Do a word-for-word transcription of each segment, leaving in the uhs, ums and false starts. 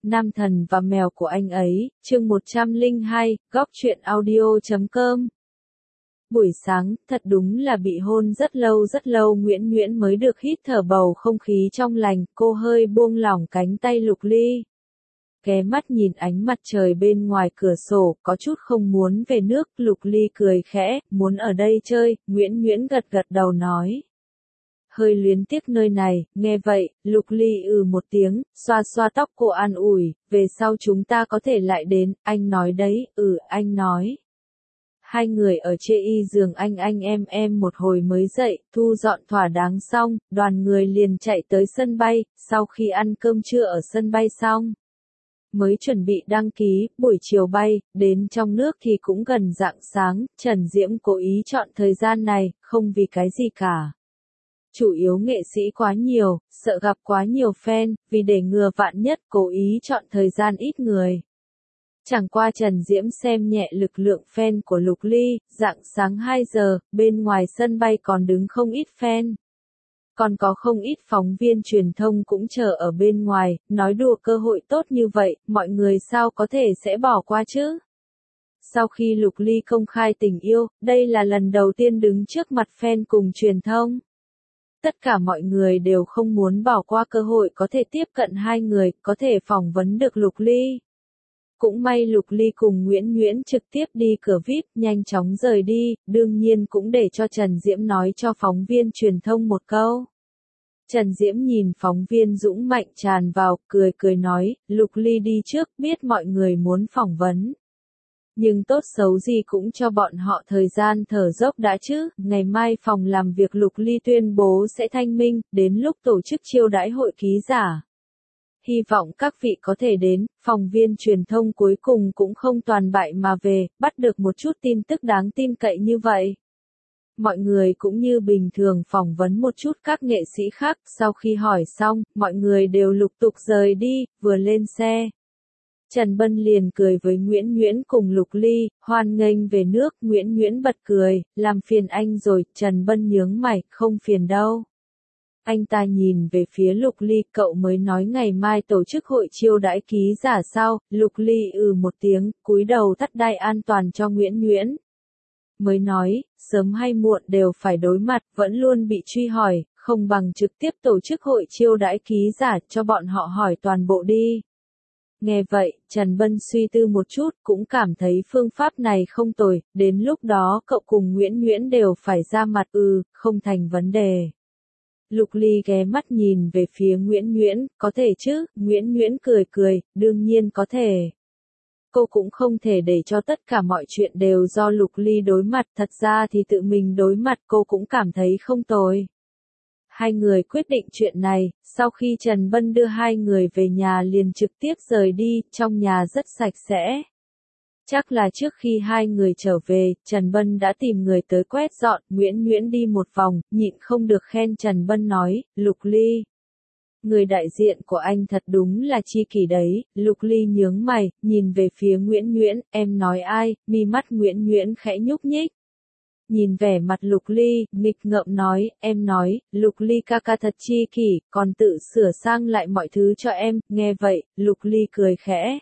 Nam thần và mèo của anh ấy, chương một trăm lẻ hai, góc truyện audio chấm com. Buổi sáng, thật đúng là bị hôn rất lâu rất lâu Nguyễn Nguyễn mới được hít thở bầu không khí trong lành, cô hơi buông lỏng cánh tay Lục Ly. Ghé mắt nhìn ánh mặt trời bên ngoài cửa sổ, có chút không muốn về nước, Lục Ly cười khẽ, muốn ở đây chơi, Nguyễn Nguyễn gật gật đầu nói. Hơi luyến tiếc nơi này, nghe vậy, Lục Ly ừ một tiếng, xoa xoa tóc cô an ủi, về sau chúng ta có thể lại đến, anh nói đấy, ừ, anh nói. Hai người ở chê y giường anh anh em em một hồi mới dậy, thu dọn thỏa đáng xong, đoàn người liền chạy tới sân bay, sau khi ăn cơm trưa ở sân bay xong. Mới chuẩn bị đăng ký, buổi chiều bay, đến trong nước thì cũng gần rạng sáng, Trần Diễm cố ý chọn thời gian này, không vì cái gì cả. Chủ yếu nghệ sĩ quá nhiều, sợ gặp quá nhiều fan, vì để ngừa vạn nhất cố ý chọn thời gian ít người. Chẳng qua Trần Diễm xem nhẹ lực lượng fan của Lục Ly, rạng sáng hai giờ, bên ngoài sân bay còn đứng không ít fan. Còn có không ít phóng viên truyền thông cũng chờ ở bên ngoài, nói đùa cơ hội tốt như vậy, mọi người sao có thể sẽ bỏ qua chứ? Sau khi Lục Ly công khai tình yêu, đây là lần đầu tiên đứng trước mặt fan cùng truyền thông. Tất cả mọi người đều không muốn bỏ qua cơ hội có thể tiếp cận hai người, có thể phỏng vấn được Lục Ly. Cũng may Lục Ly cùng Nguyễn Nguyễn trực tiếp đi cửa vi ai pi, nhanh chóng rời đi, đương nhiên cũng để cho Trần Diễm nói cho phóng viên truyền thông một câu. Trần Diễm nhìn phóng viên dũng mạnh tràn vào, cười cười nói, Lục Ly đi trước, biết mọi người muốn phỏng vấn. Nhưng tốt xấu gì cũng cho bọn họ thời gian thở dốc đã chứ, ngày mai phòng làm việc Lục Ly tuyên bố sẽ thanh minh, đến lúc tổ chức chiêu đãi hội ký giả. Hy vọng các vị có thể đến, phóng viên truyền thông cuối cùng cũng không toàn bại mà về, bắt được một chút tin tức đáng tin cậy như vậy. Mọi người cũng như bình thường phỏng vấn một chút các nghệ sĩ khác, sau khi hỏi xong, mọi người đều lục tục rời đi, vừa lên xe. Trần Bân liền cười với Nguyễn Nguyễn cùng Lục Ly, hoan nghênh về nước, Nguyễn Nguyễn bật cười, làm phiền anh rồi, Trần Bân nhướng mày, không phiền đâu. Anh ta nhìn về phía Lục Ly, cậu mới nói ngày mai tổ chức hội chiêu đãi ký giả sao, Lục Ly ừ một tiếng, cúi đầu thắt đai an toàn cho Nguyễn Nguyễn. Mới nói, sớm hay muộn đều phải đối mặt, vẫn luôn bị truy hỏi, không bằng trực tiếp tổ chức hội chiêu đãi ký giả cho bọn họ hỏi toàn bộ đi. Nghe vậy, Trần Bân suy tư một chút, cũng cảm thấy phương pháp này không tồi, đến lúc đó cậu cùng Nguyễn Nguyễn đều phải ra mặt ừ, không thành vấn đề. Lục Ly ghé mắt nhìn về phía Nguyễn Nguyễn, có thể chứ, Nguyễn Nguyễn cười cười, đương nhiên có thể. Cô cũng không thể để cho tất cả mọi chuyện đều do Lục Ly đối mặt, thật ra thì tự mình đối mặt cô cũng cảm thấy không tồi. Hai người quyết định chuyện này, sau khi Trần Bân đưa hai người về nhà liền trực tiếp rời đi, trong nhà rất sạch sẽ. Chắc là trước khi hai người trở về, Trần Bân đã tìm người tới quét dọn, Nguyễn Nguyễn đi một vòng, nhịn không được khen Trần Bân nói, Lục Ly. Người đại diện của anh thật đúng là chi kỷ đấy, Lục Ly nhướng mày, nhìn về phía Nguyễn Nguyễn, em nói ai, mi mắt Nguyễn Nguyễn khẽ nhúc nhích. Nhìn vẻ mặt Lục Ly, nghịch ngợm nói, em nói, Lục Ly ca ca thật chi kỷ, còn tự sửa sang lại mọi thứ cho em, nghe vậy, Lục Ly cười khẽ.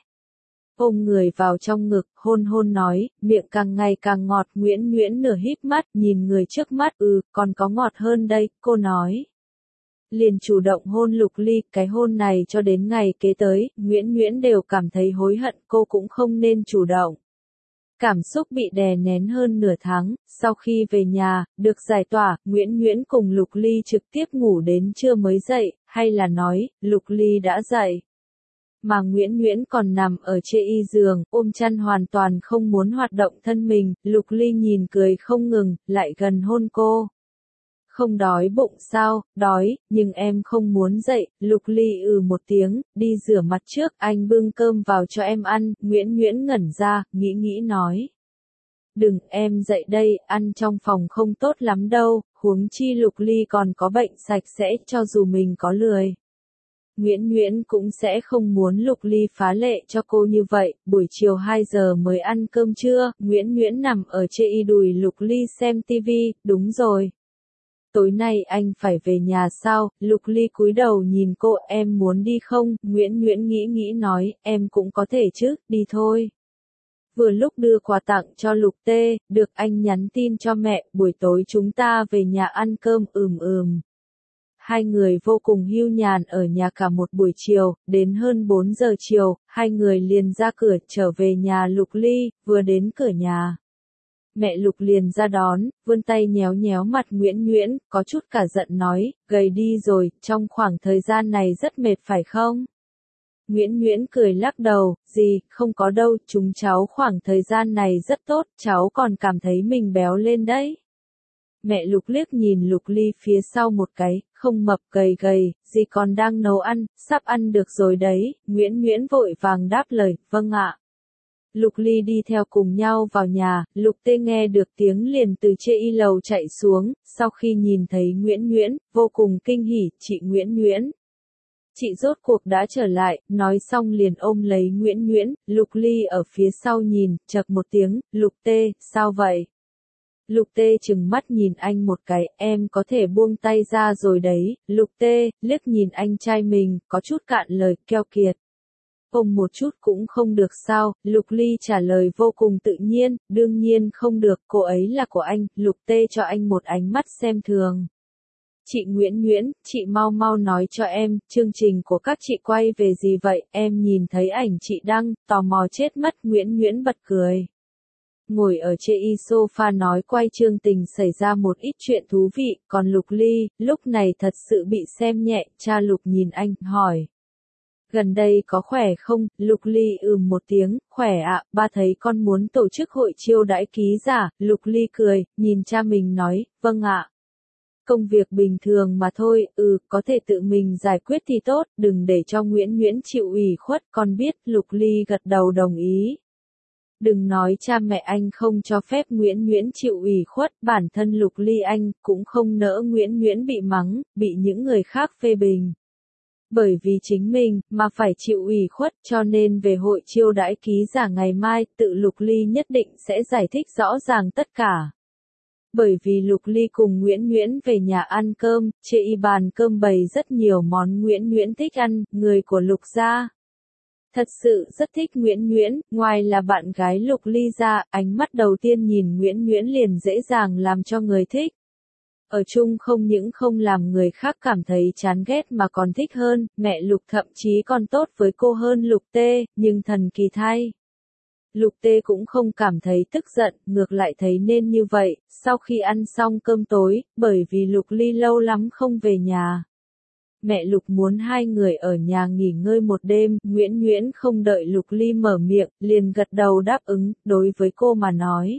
Ôm người vào trong ngực, hôn hôn nói, miệng càng ngày càng ngọt, Nguyễn Nguyễn nửa híp mắt, nhìn người trước mắt, ừ, còn có ngọt hơn đây, cô nói. Liền chủ động hôn Lục Ly, cái hôn này cho đến ngày kế tới, Nguyễn Nguyễn đều cảm thấy hối hận, cô cũng không nên chủ động. Cảm xúc bị đè nén hơn nửa tháng, sau khi về nhà, được giải tỏa, Nguyễn Nguyễn cùng Lục Ly trực tiếp ngủ đến trưa mới dậy, hay là nói, Lục Ly đã dậy. Mà Nguyễn Nguyễn còn nằm ở chê y giường, ôm chăn hoàn toàn không muốn hoạt động thân mình, Lục Ly nhìn cười không ngừng, lại gần hôn cô. Không đói bụng sao, đói, nhưng em không muốn dậy, Lục Ly ừ một tiếng, đi rửa mặt trước, anh bưng cơm vào cho em ăn, Nguyễn Nguyễn ngẩn ra, nghĩ nghĩ nói. Đừng, em dậy đây, ăn trong phòng không tốt lắm đâu, huống chi Lục Ly còn có bệnh sạch sẽ, cho dù mình có lười. Nguyễn Nguyễn cũng sẽ không muốn Lục Ly phá lệ cho cô như vậy, buổi chiều hai giờ mới ăn cơm trưa, Nguyễn Nguyễn nằm ở chê y đùi Lục Ly xem tivi, đúng rồi. Tối nay anh phải về nhà sao? Lục Ly cúi đầu nhìn cô, em muốn đi không? Nguyễn Nguyễn nghĩ nghĩ nói, em cũng có thể chứ, đi thôi. Vừa lúc đưa quà tặng cho Lục Tê, được anh nhắn tin cho mẹ, buổi tối chúng ta về nhà ăn cơm, ừm ừm. Hai người vô cùng hưu nhàn ở nhà cả một buổi chiều, đến hơn bốn giờ chiều, hai người liền ra cửa trở về nhà Lục Ly, vừa đến cửa nhà. Mẹ Lục liền ra đón, vươn tay nhéo nhéo mặt Nguyễn Nguyễn, có chút cả giận nói, gầy đi rồi, trong khoảng thời gian này rất mệt phải không? Nguyễn Nguyễn cười lắc đầu, gì, không có đâu, chúng cháu khoảng thời gian này rất tốt, cháu còn cảm thấy mình béo lên đấy. Mẹ Lục liếc nhìn Lục Ly phía sau một cái, không mập gầy gầy, gì còn đang nấu ăn, sắp ăn được rồi đấy, Nguyễn Nguyễn vội vàng đáp lời, vâng ạ. Lục Ly đi theo cùng nhau vào nhà, Lục Tê nghe được tiếng liền từ trên y lầu chạy xuống, sau khi nhìn thấy Nguyễn Nguyễn, vô cùng kinh hỉ, chị Nguyễn Nguyễn. Chị rốt cuộc đã trở lại, nói xong liền ôm lấy Nguyễn Nguyễn, Lục Ly ở phía sau nhìn, chậc một tiếng, Lục Tê, sao vậy? Lục Tê trừng mắt nhìn anh một cái, em có thể buông tay ra rồi đấy, Lục Tê, liếc nhìn anh trai mình, có chút cạn lời, keo kiệt. Ôm một chút cũng không được sao, Lục Ly trả lời vô cùng tự nhiên, đương nhiên không được, cô ấy là của anh, Lục Tê cho anh một ánh mắt xem thường. Chị Nguyễn Nguyễn, chị mau mau nói cho em, chương trình của các chị quay về gì vậy, em nhìn thấy ảnh chị đăng, tò mò chết mất, Nguyễn Nguyễn bật cười. Ngồi ở trên y sofa nói quay chương trình xảy ra một ít chuyện thú vị, còn Lục Ly, lúc này thật sự bị xem nhẹ, cha Lục nhìn anh, hỏi. Gần đây có khỏe không? Lục Ly ừm một tiếng, khỏe ạ, ba thấy con muốn tổ chức hội chiêu đãi ký giả, Lục Ly cười, nhìn cha mình nói, vâng ạ. Công việc bình thường mà thôi, ừ, có thể tự mình giải quyết thì tốt, đừng để cho Nguyễn Nguyễn chịu ủy khuất, con biết, Lục Ly gật đầu đồng ý. Đừng nói cha mẹ anh không cho phép Nguyễn Nguyễn chịu ủy khuất, bản thân Lục Ly anh cũng không nỡ Nguyễn Nguyễn bị mắng, bị những người khác phê bình. Bởi vì chính mình, mà phải chịu ủy khuất, cho nên về hội chiêu đãi ký giả ngày mai, tự Lục Ly nhất định sẽ giải thích rõ ràng tất cả. Bởi vì Lục Ly cùng Nguyễn Nguyễn về nhà ăn cơm, trên y bàn cơm bày rất nhiều món Nguyễn Nguyễn thích ăn, người của Lục gia. Thật sự rất thích Nguyễn Nguyễn, ngoài là bạn gái Lục Ly ra, ánh mắt đầu tiên nhìn Nguyễn Nguyễn liền dễ dàng làm cho người thích. Ở chung không những không làm người khác cảm thấy chán ghét mà còn thích hơn, mẹ Lục thậm chí còn tốt với cô hơn Lục Tê, nhưng thần kỳ thay. Lục Tê cũng không cảm thấy tức giận, ngược lại thấy nên như vậy, sau khi ăn xong cơm tối, bởi vì Lục Ly lâu lắm không về nhà. Mẹ Lục muốn hai người ở nhà nghỉ ngơi một đêm, Nguyễn Nguyễn không đợi Lục Ly mở miệng, liền gật đầu đáp ứng, đối với cô mà nói.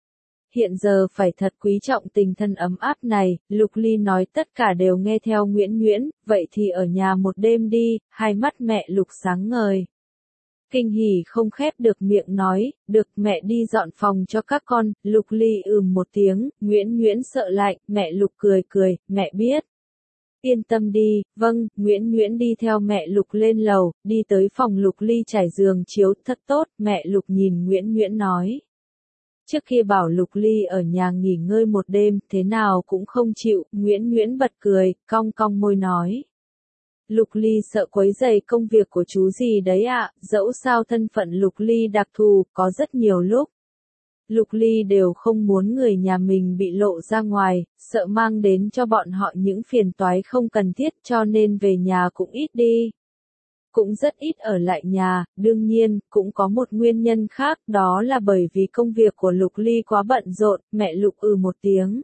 Hiện giờ phải thật quý trọng tình thân ấm áp này, Lục Ly nói tất cả đều nghe theo Nguyễn Nguyễn, vậy thì ở nhà một đêm đi, hai mắt mẹ Lục sáng ngời. Kinh hỉ không khép được miệng nói, được mẹ đi dọn phòng cho các con, Lục Ly ừm một tiếng, Nguyễn Nguyễn sợ lạnh, mẹ Lục cười cười, mẹ biết. Yên tâm đi, vâng, Nguyễn Nguyễn đi theo mẹ Lục lên lầu, đi tới phòng Lục Ly trải giường chiếu, thật tốt, mẹ Lục nhìn Nguyễn Nguyễn nói. Trước kia bảo Lục Ly ở nhà nghỉ ngơi một đêm, thế nào cũng không chịu, Nguyễn Nguyễn bật cười, cong cong môi nói. Lục Ly sợ quấy rầy công việc của chú gì đấy ạ, dẫu sao thân phận Lục Ly đặc thù, có rất nhiều lúc. Lục Ly đều không muốn người nhà mình bị lộ ra ngoài, sợ mang đến cho bọn họ những phiền toái không cần thiết cho nên về nhà cũng ít đi. Cũng rất ít ở lại nhà, đương nhiên, cũng có một nguyên nhân khác, đó là bởi vì công việc của Lục Ly quá bận rộn, mẹ Lục ừ một tiếng.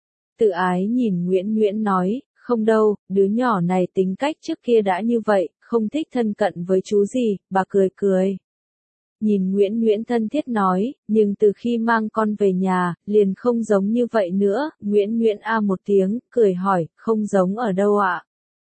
Tự ái nhìn Nguyễn Nguyễn nói, không đâu, đứa nhỏ này tính cách trước kia đã như vậy, không thích thân cận với chú gì, bà cười cười. Nhìn Nguyễn Nguyễn thân thiết nói, nhưng từ khi mang con về nhà, liền không giống như vậy nữa, Nguyễn Nguyễn a một tiếng, cười hỏi, không giống ở đâu ạ?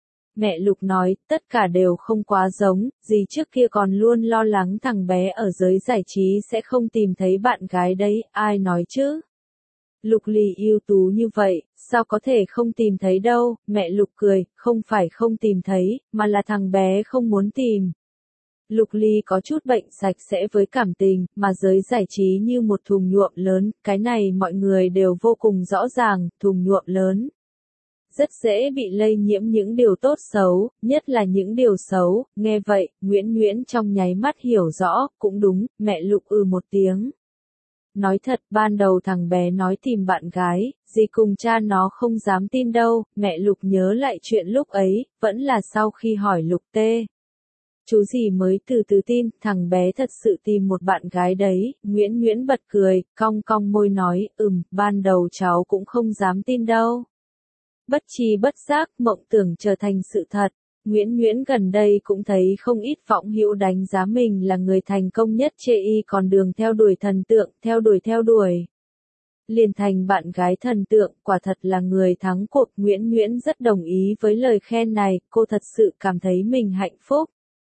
Mẹ Lục nói, tất cả đều không quá giống, dì trước kia còn luôn lo lắng thằng bé ở giới giải trí sẽ không tìm thấy bạn gái đấy, ai nói chứ? Lục Ly ưu tú như vậy, sao có thể không tìm thấy đâu, mẹ Lục cười, không phải không tìm thấy, mà là thằng bé không muốn tìm. Lục Ly có chút bệnh sạch sẽ với cảm tình, mà giới giải trí như một thùng nhuộm lớn, cái này mọi người đều vô cùng rõ ràng, thùng nhuộm lớn. rất dễ bị lây nhiễm những điều tốt xấu, nhất là những điều xấu. Nghe vậy, Nguyễn Nguyễn trong nháy mắt hiểu rõ, cũng đúng, mẹ Lục ừ một tiếng. Nói thật, ban đầu thằng bé nói tìm bạn gái, dì cùng cha nó không dám tin đâu, mẹ Lục nhớ lại chuyện lúc ấy, vẫn là sau khi hỏi Lục tê. Chú gì mới từ từ tin, thằng bé thật sự tìm một bạn gái đấy, Nguyễn Nguyễn bật cười, cong cong môi nói, ừm, ban đầu cháu cũng không dám tin đâu. Bất tri bất giác, mộng tưởng trở thành sự thật. Nguyễn Nguyễn gần đây cũng thấy không ít võng hữu đánh giá mình là người thành công nhất chê y còn đường theo đuổi thần tượng, theo đuổi theo đuổi. Liền thành bạn gái thần tượng, quả thật là người thắng cuộc. Nguyễn Nguyễn rất đồng ý với lời khen này, cô thật sự cảm thấy mình hạnh phúc.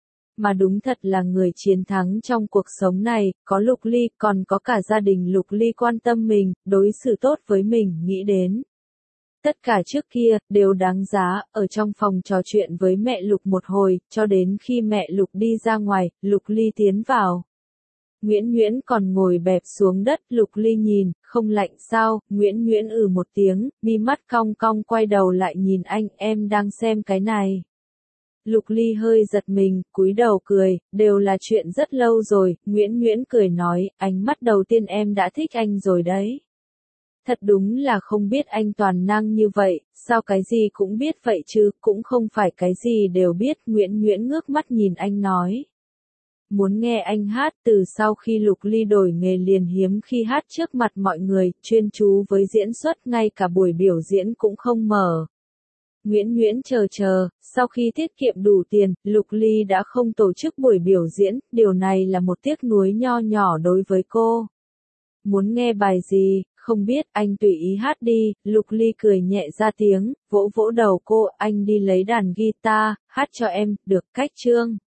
Mà đúng thật là người chiến thắng trong cuộc sống này, có Lục Ly, còn có cả gia đình Lục Ly quan tâm mình, đối xử tốt với mình, nghĩ đến. Tất cả trước kia, đều đáng giá, ở trong phòng trò chuyện với mẹ Lục một hồi, cho đến khi mẹ Lục đi ra ngoài, Lục Ly tiến vào. Nguyễn Nguyễn còn ngồi bẹp xuống đất, Lục Ly nhìn, không lạnh sao, Nguyễn Nguyễn ừ một tiếng, mi mắt cong cong quay đầu lại nhìn anh, em đang xem cái này. Lục Ly hơi giật mình, cúi đầu cười, đều là chuyện rất lâu rồi, Nguyễn Nguyễn cười nói, ánh mắt đầu tiên em đã thích anh rồi đấy. Thật đúng là không biết anh toàn năng như vậy, sao cái gì cũng biết vậy chứ, cũng không phải cái gì đều biết, Nguyễn Nguyễn ngước mắt nhìn anh nói. Muốn nghe anh hát, từ sau khi Lục Ly đổi nghề liền hiếm khi hát trước mặt mọi người, chuyên chú với diễn xuất, ngay cả buổi biểu diễn cũng không mở. Nguyễn Nguyễn chờ chờ, sau khi tiết kiệm đủ tiền, Lục Ly đã không tổ chức buổi biểu diễn, điều này là một tiếc nuối nho nhỏ đối với cô. Muốn nghe bài gì, không biết, anh tùy ý hát đi, Lục Ly cười nhẹ ra tiếng, vỗ vỗ đầu cô, anh đi lấy đàn guitar, hát cho em, được, cách chương.